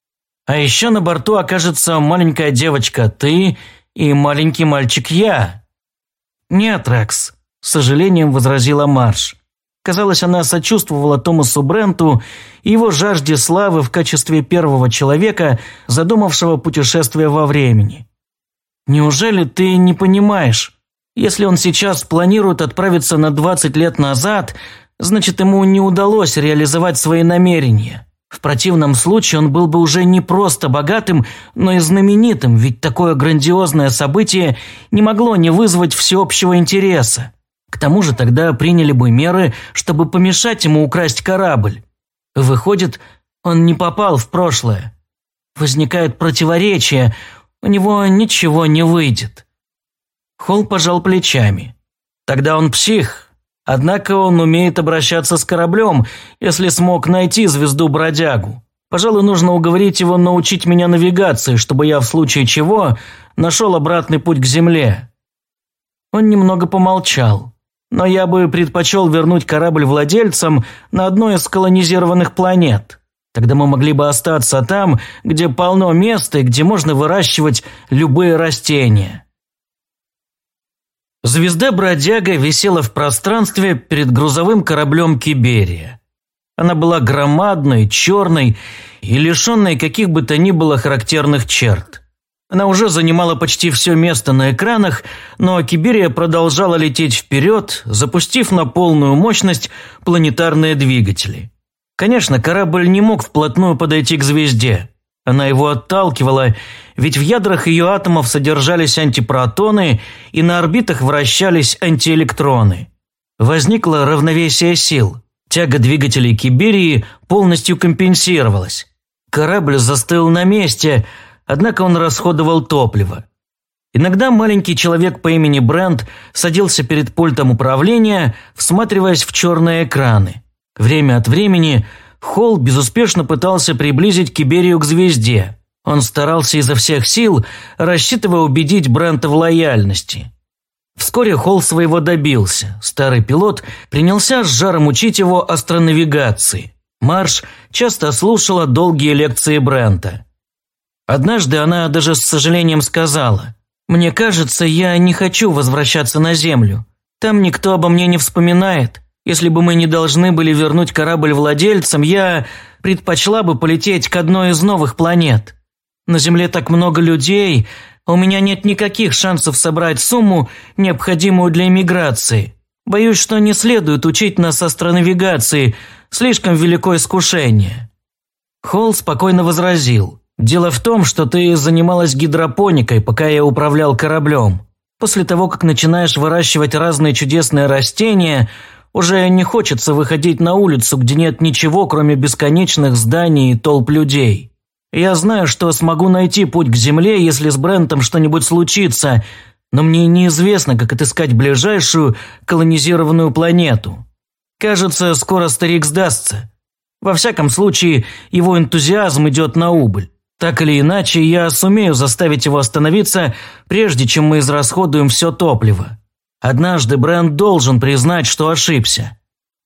Speaker 1: А еще на борту окажется маленькая девочка ты и маленький мальчик я». «Нет, Рекс», – с сожалением возразила Марш. Казалось, она сочувствовала Томасу Бренту и его жажде славы в качестве первого человека, задумавшего путешествие во времени. «Неужели ты не понимаешь? Если он сейчас планирует отправиться на 20 лет назад, значит, ему не удалось реализовать свои намерения. В противном случае он был бы уже не просто богатым, но и знаменитым, ведь такое грандиозное событие не могло не вызвать всеобщего интереса. К тому же тогда приняли бы меры, чтобы помешать ему украсть корабль. Выходит, он не попал в прошлое. Возникает противоречие, у него ничего не выйдет». Холл пожал плечами. «Тогда он псих. Однако он умеет обращаться с кораблем, если смог найти звезду-бродягу. Пожалуй, нужно уговорить его научить меня навигации, чтобы я в случае чего нашел обратный путь к Земле». Он немного помолчал. «Но я бы предпочел вернуть корабль владельцам на одной из колонизированных планет. Тогда мы могли бы остаться там, где полно места и где можно выращивать любые растения». Звезда-бродяга висела в пространстве перед грузовым кораблем «Киберия». Она была громадной, черной и лишенной каких бы то ни было характерных черт. Она уже занимала почти все место на экранах, но «Киберия» продолжала лететь вперед, запустив на полную мощность планетарные двигатели. Конечно, корабль не мог вплотную подойти к звезде. Она его отталкивала, ведь в ядрах ее атомов содержались антипротоны и на орбитах вращались антиэлектроны. Возникло равновесие сил. Тяга двигателей «Киберии» полностью компенсировалась. Корабль застыл на месте, однако он расходовал топливо. Иногда маленький человек по имени Брент садился перед пультом управления, всматриваясь в черные экраны. Время от времени Холл безуспешно пытался приблизить Киберию к звезде. Он старался изо всех сил, рассчитывая убедить Брента в лояльности. Вскоре Холл своего добился. Старый пилот принялся с жаром учить его астронавигации. Марш часто слушала долгие лекции Брента. Однажды она даже с сожалением сказала: «Мне кажется, я не хочу возвращаться на Землю. Там никто обо мне не вспоминает. Если бы мы не должны были вернуть корабль владельцам, я предпочла бы полететь к одной из новых планет. На Земле так много людей, а у меня нет никаких шансов собрать сумму, необходимую для эмиграции. Боюсь, что не следует учить нас астронавигации, слишком велико искушение». Холл спокойно возразил: «Дело в том, что ты занималась гидропоникой, пока я управлял кораблем. После того, как начинаешь выращивать разные чудесные растения, уже не хочется выходить на улицу, где нет ничего, кроме бесконечных зданий и толп людей. Я знаю, что смогу найти путь к Земле, если с Брентом что-нибудь случится, но мне неизвестно, как отыскать ближайшую колонизированную планету. Кажется, скоро старик сдастся. Во всяком случае, его энтузиазм идет на убыль. Так или иначе, я сумею заставить его остановиться, прежде чем мы израсходуем все топливо. Однажды Брент должен признать, что ошибся».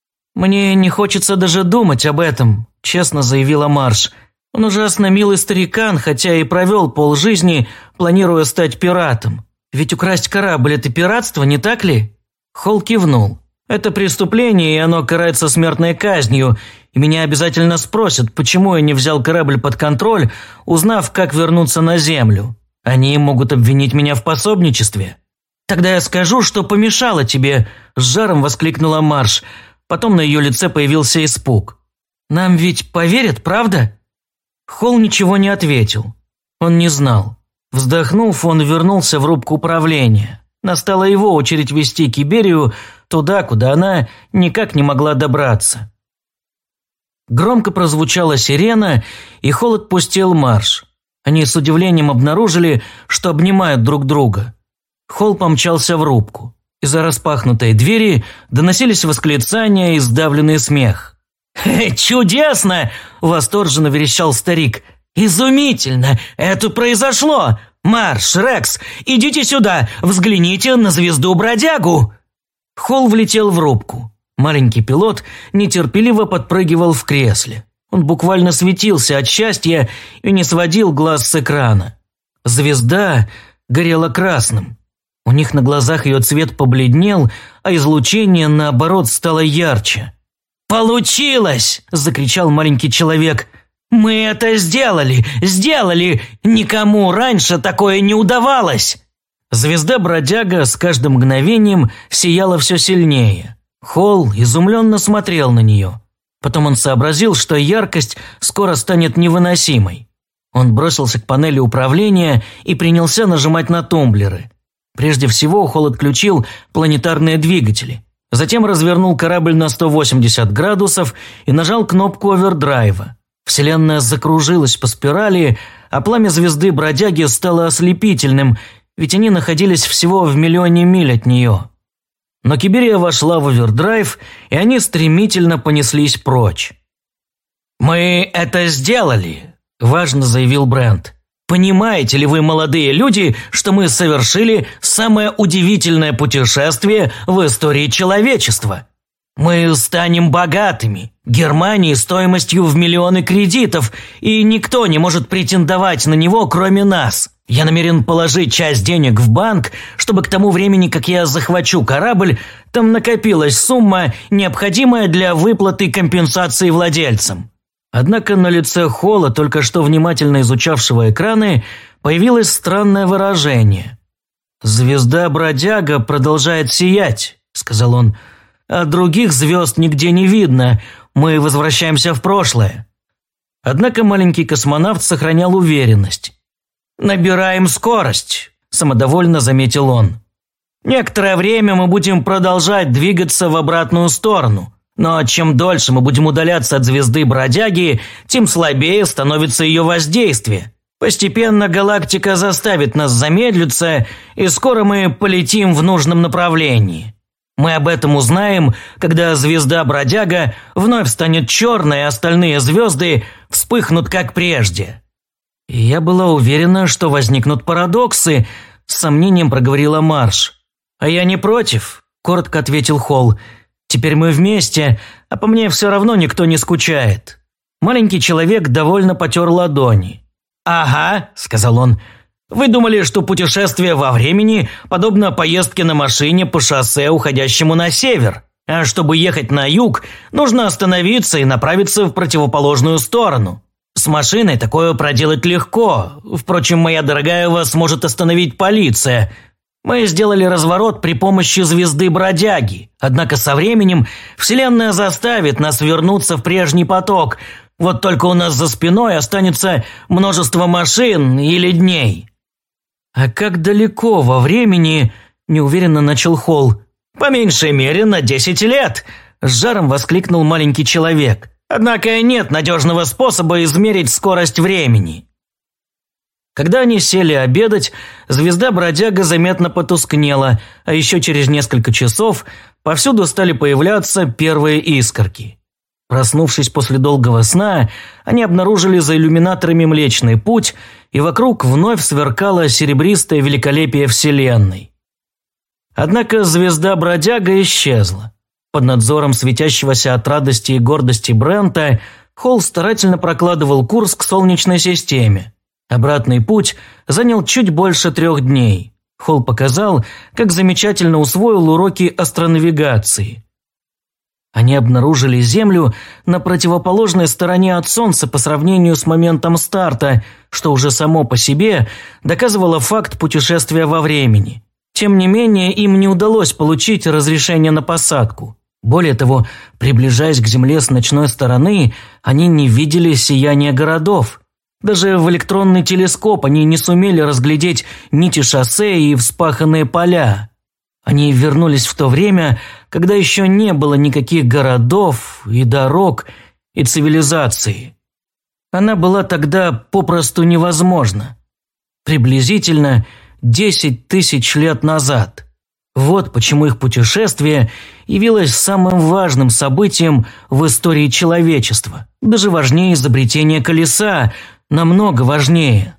Speaker 1: «Мне не хочется даже думать об этом», – честно заявила Марш. «Он ужасно милый старикан, хотя и провел полжизни, планируя стать пиратом. Ведь украсть корабль – это пиратство, не так ли?» Холл кивнул. «Это преступление, и оно карается смертной казнью, и меня обязательно спросят, почему я не взял корабль под контроль, узнав, как вернуться на Землю. Они могут обвинить меня в пособничестве». «Тогда я скажу, что помешало тебе», – с жаром воскликнула Марш. Потом на ее лице появился испуг. «Нам ведь поверят, правда?» Холл ничего не ответил. Он не знал. Вздохнув, он вернулся в рубку управления. Настала его очередь вести Киберию туда, куда она никак не могла добраться. Громко прозвучала сирена, и Холл отпустил Марш. Они с удивлением обнаружили, что обнимают друг друга. Холл помчался в рубку. Из-за распахнутой двери доносились восклицания и сдавленный смех. «Чудесно!» – восторженно верещал старик. «Изумительно! Это произошло! Марш, Рекс, идите сюда, взгляните на звезду-бродягу!» Холл влетел в рубку. Маленький пилот нетерпеливо подпрыгивал в кресле. Он буквально светился от счастья и не сводил глаз с экрана. Звезда горела красным. У них на глазах ее цвет побледнел, а излучение, наоборот, стало ярче. «Получилось!» – закричал маленький человек. «Мы это сделали! Сделали! Никому раньше такое не удавалось!» Звезда-бродяга с каждым мгновением сияла все сильнее. Холл изумленно смотрел на нее. Потом он сообразил, что яркость скоро станет невыносимой. Он бросился к панели управления и принялся нажимать на тумблеры. Прежде всего Холл отключил планетарные двигатели. Затем развернул корабль на 180 градусов и нажал кнопку овердрайва. Вселенная закружилась по спирали, а пламя звезды-бродяги стало ослепительным, ведь они находились всего в миллионе миль от нее. Но Киберия вошла в овердрайв, и они стремительно понеслись прочь. «Мы это сделали», – важно заявил Брент. «Понимаете ли вы, молодые люди, что мы совершили самое удивительное путешествие в истории человечества? Мы станем богатыми, Германии стоимостью в миллионы кредитов, и никто не может претендовать на него, кроме нас. Я намерен положить часть денег в банк, чтобы к тому времени, как я захвачу корабль, там накопилась сумма, необходимая для выплаты компенсации владельцам». Однако на лице Холла, только что внимательно изучавшего экраны, появилось странное выражение. «Звезда-бродяга продолжает сиять», – сказал он, – «а других звезд нигде не видно, мы возвращаемся в прошлое». Однако маленький космонавт сохранял уверенность. «Набираем скорость», – самодовольно заметил он. «Некоторое время мы будем продолжать двигаться в обратную сторону. Но чем дольше мы будем удаляться от звезды-бродяги, тем слабее становится ее воздействие. Постепенно галактика заставит нас замедлиться, и скоро мы полетим в нужном направлении. Мы об этом узнаем, когда звезда-бродяга вновь станет черной, а остальные звезды вспыхнут как прежде». «Я была уверена, что возникнут парадоксы», – с сомнением проговорила Марш. «А я не против», – коротко ответил Холл. «Теперь мы вместе, а по мне все равно никто не скучает». Маленький человек довольно потер ладони. «Ага», – сказал он, – «вы думали, что путешествие во времени подобно поездке на машине по шоссе, уходящему на север. А чтобы ехать на юг, нужно остановиться и направиться в противоположную сторону. С машиной такое проделать легко. Впрочем, моя дорогая, вас может остановить полиция. Мы сделали разворот при помощи звезды-бродяги. Однако со временем Вселенная заставит нас вернуться в прежний поток. Вот только у нас за спиной останется множество машин или дней». «А как далеко во времени?» – неуверенно начал Холл. «По меньшей мере на 10 лет!» – с жаром воскликнул маленький человек. «Однако нет надежного способа измерить скорость времени». Когда они сели обедать, звезда-бродяга заметно потускнела, а еще через несколько часов повсюду стали появляться первые искорки. Проснувшись после долгого сна, они обнаружили за иллюминаторами Млечный Путь, и вокруг вновь сверкало серебристое великолепие Вселенной. Однако звезда-бродяга исчезла. Под надзором светящегося от радости и гордости Брента Холл старательно прокладывал курс к Солнечной системе. Обратный путь занял чуть больше 3 дней. Холл показал, как замечательно усвоил уроки астронавигации. Они обнаружили Землю на противоположной стороне от Солнца по сравнению с моментом старта, что уже само по себе доказывало факт путешествия во времени. Тем не менее, им не удалось получить разрешение на посадку. Более того, приближаясь к Земле с ночной стороны, они не видели сияния городов. Даже в электронный телескоп они не сумели разглядеть нити шоссе и вспаханные поля. Они вернулись в то время, когда еще не было никаких городов и дорог и цивилизации. Она была тогда попросту невозможна. Приблизительно 10 тысяч лет назад. Вот почему их путешествие явилось самым важным событием в истории человечества. Даже важнее изобретения колеса, намного важнее.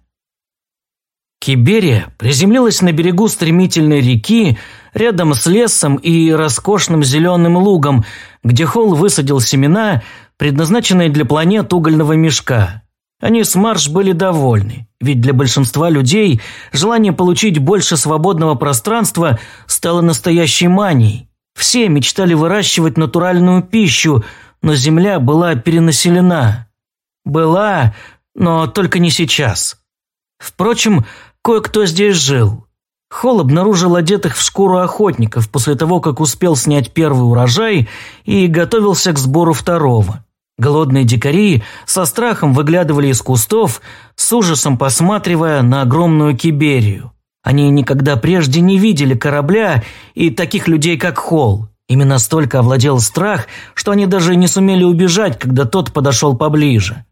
Speaker 1: Киберия приземлилась на берегу стремительной реки, рядом с лесом и роскошным зеленым лугом, где Холл высадил семена, предназначенные для планет угольного мешка. Они с Марш были довольны, ведь для большинства людей желание получить больше свободного пространства стало настоящей манией. Все мечтали выращивать натуральную пищу, но земля была перенаселена. Была, но только не сейчас. Впрочем, кое-кто здесь жил. Холл обнаружил одетых в шкуру охотников после того, как успел снять первый урожай и готовился к сбору второго. Голодные дикари со страхом выглядывали из кустов, с ужасом посматривая на огромную киберию. Они никогда прежде не видели корабля и таких людей, как Холл. Ими настолько овладел страх, что они даже не сумели убежать, когда тот подошел поближе.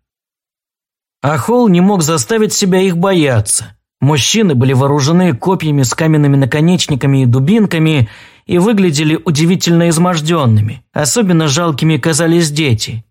Speaker 1: А Холл не мог заставить себя их бояться. Мужчины были вооружены копьями с каменными наконечниками и дубинками и выглядели удивительно изможденными. Особенно жалкими казались дети.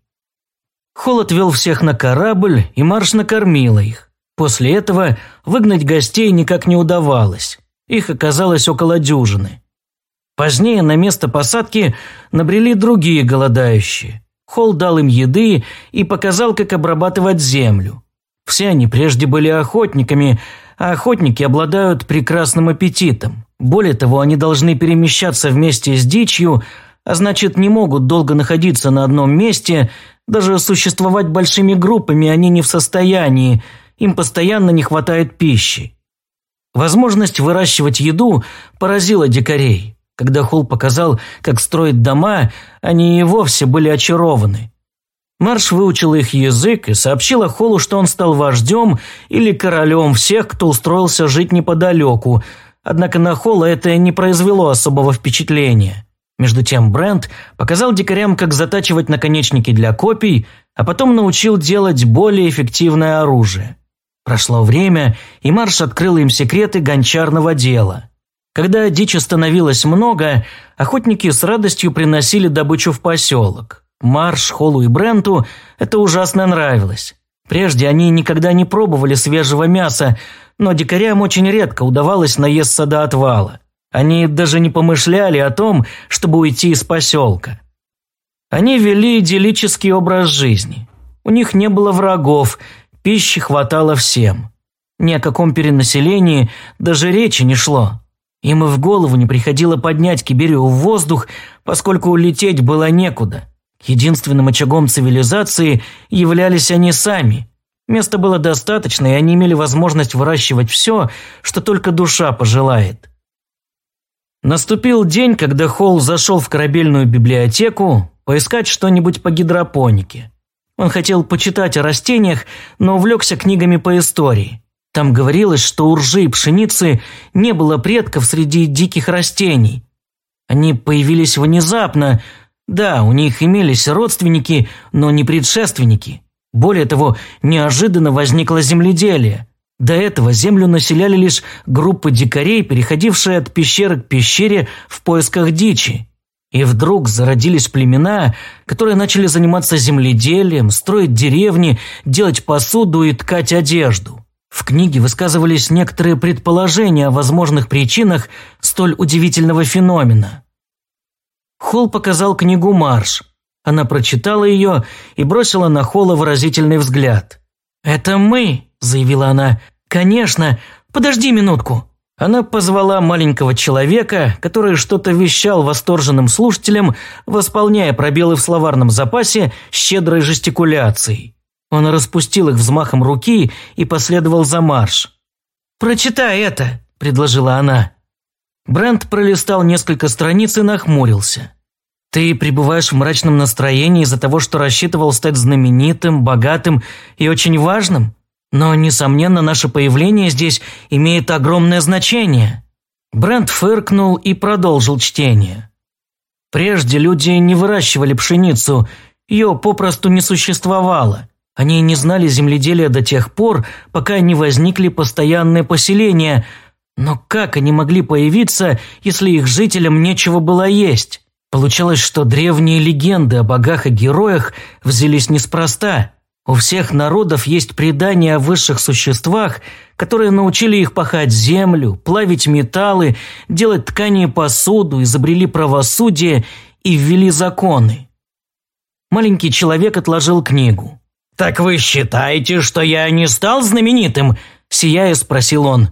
Speaker 1: Холл отвел всех на корабль, и Марш накормила их. После этого выгнать гостей никак не удавалось. Их оказалось около дюжины. Позднее на место посадки набрели другие голодающие. Холл дал им еды и показал, как обрабатывать землю. Все они прежде были охотниками, а охотники обладают прекрасным аппетитом. Более того, они должны перемещаться вместе с дичью, а значит, не могут долго находиться на одном месте, даже существовать большими группами они не в состоянии, им постоянно не хватает пищи. Возможность выращивать еду поразила дикарей. Когда Холл показал, как строить дома, они и вовсе были очарованы. Марш выучила их язык и сообщила Холлу, что он стал вождем или королем всех, кто устроился жить неподалеку, однако на Холла это не произвело особого впечатления. Между тем Брент показал дикарям, как затачивать наконечники для копий, а потом научил делать более эффективное оружие. Прошло время, и Марш открыл им секреты гончарного дела. Когда дичи становилось много, охотники с радостью приносили добычу в поселок. Марш, Холлу и Бренту это ужасно нравилось. Прежде они никогда не пробовали свежего мяса, но дикарям очень редко удавалось наесться до отвала. Они даже не помышляли о том, чтобы уйти из поселка. Они вели идиллический образ жизни. У них не было врагов, пищи хватало всем. Ни о каком перенаселении даже речи не шло. Им и в голову не приходило поднять киберию в воздух, поскольку улететь было некуда. Единственным очагом цивилизации являлись они сами. Места было достаточно, и они имели возможность выращивать все, что только душа пожелает. Наступил день, когда Холл зашел в корабельную библиотеку поискать что-нибудь по гидропонике. Он хотел почитать о растениях, но увлекся книгами по истории. Там говорилось, что у ржи и пшеницы не было предков среди диких растений. Они появились внезапно. Да, у них имелись родственники, но не предшественники. Более того, неожиданно возникло земледелие. До этого землю населяли лишь группы дикарей, переходившие от пещеры к пещере в поисках дичи. И вдруг зародились племена, которые начали заниматься земледелием, строить деревни, делать посуду и ткать одежду. В книге высказывались некоторые предположения о возможных причинах столь удивительного феномена. Холл показал книгу Марш. Она прочитала ее и бросила на Холла выразительный взгляд. «Это мы», – заявила она. «Конечно. Подожди минутку». Она позвала маленького человека, который что-то вещал восторженным слушателям, восполняя пробелы в словарном запасе щедрой жестикуляцией. Он распустил их взмахом руки и последовал за Марш. «Прочитай это», – предложила она. Брент пролистал несколько страниц и нахмурился. «Ты пребываешь в мрачном настроении из-за того, что рассчитывал стать знаменитым, богатым и очень важным? Но, несомненно, наше появление здесь имеет огромное значение». Брент фыркнул и продолжил чтение. «Прежде люди не выращивали пшеницу, ее попросту не существовало. Они не знали земледелия до тех пор, пока не возникли постоянные поселения. Но как они могли появиться, если их жителям нечего было есть? Получалось, что древние легенды о богах и героях взялись неспроста. У всех народов есть предания о высших существах, которые научили их пахать землю, плавить металлы, делать ткани и посуду, изобрели правосудие и ввели законы». Маленький человек отложил книгу. «Так вы считаете, что я не стал знаменитым?» – сияя спросил он.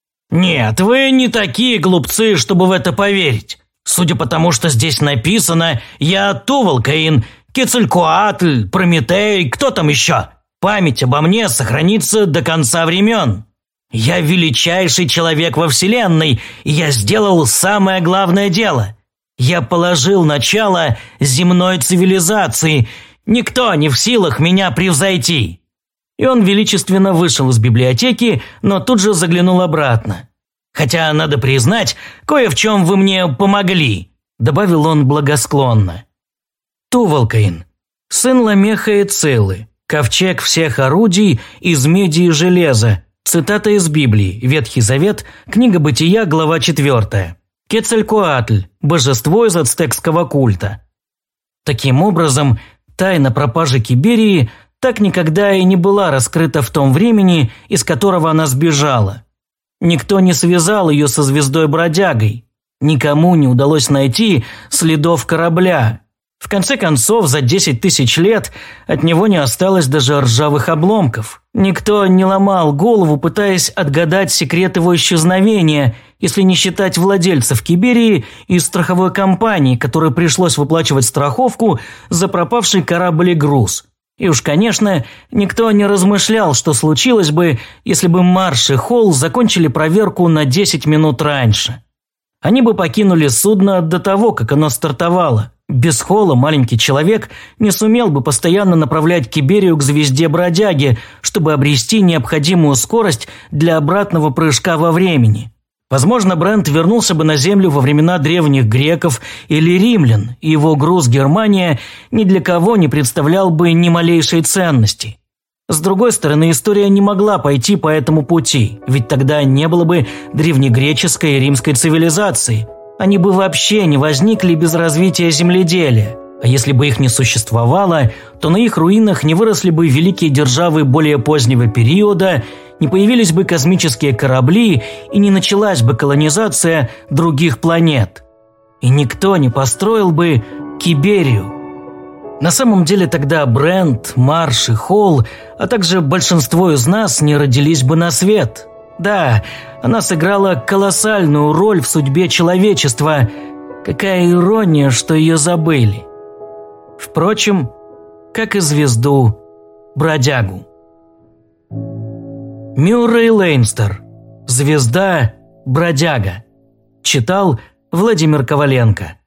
Speaker 1: «Нет, вы не такие глупцы, чтобы в это поверить. Судя по тому, что здесь написано, я Тувал-Каин, Кецалькоатль, Прометей, кто там еще? Память обо мне сохранится до конца времен. Я величайший человек во Вселенной, и я сделал самое главное дело. Я положил начало земной цивилизации. Никто не в силах меня превзойти». И он величественно вышел из библиотеки, но тут же заглянул обратно. «Хотя, надо признать, кое в чем вы мне помогли», – добавил он благосклонно. Тувал-Каин, сын Ламеха и Циллы, ковчег всех орудий из меди и железа, цитата из Библии, Ветхий Завет, книга Бытия, глава 4. Кецалькоатль, божество из ацтекского культа. Таким образом, тайна пропажи Киберии так никогда и не была раскрыта в том времени, из которого она сбежала. Никто не связал ее со звездой-бродягой. Никому не удалось найти следов корабля. В конце концов, за 10 тысяч лет от него не осталось даже ржавых обломков. Никто не ломал голову, пытаясь отгадать секрет его исчезновения, если не считать владельцев Киберии и страховой компании, которой пришлось выплачивать страховку за пропавший корабль и груз. И уж, конечно, никто не размышлял, что случилось бы, если бы Марш и Холл закончили проверку на 10 минут раньше. Они бы покинули судно до того, как оно стартовало. Без Холла маленький человек не сумел бы постоянно направлять Киберию к звезде-бродяги, чтобы обрести необходимую скорость для обратного прыжка во времени. Возможно, Брент вернулся бы на Землю во времена древних греков или римлян, и его груз Германия ни для кого не представлял бы ни малейшей ценности. С другой стороны, история не могла пойти по этому пути, ведь тогда не было бы древнегреческой и римской цивилизации. Они бы вообще не возникли без развития земледелия. А если бы их не существовало, то на их руинах не выросли бы великие державы более позднего периода, не появились бы космические корабли и не началась бы колонизация других планет. И никто не построил бы Киберию. На самом деле тогда Брент, Марш и Холл, а также большинство из нас не родились бы на свет. Да, она сыграла колоссальную роль в судьбе человечества. Какая ирония, что ее забыли. Впрочем, как и звезду-бродягу. Мюррей Лейнстер. Звезда-бродяга. Читал Владимир Коваленко.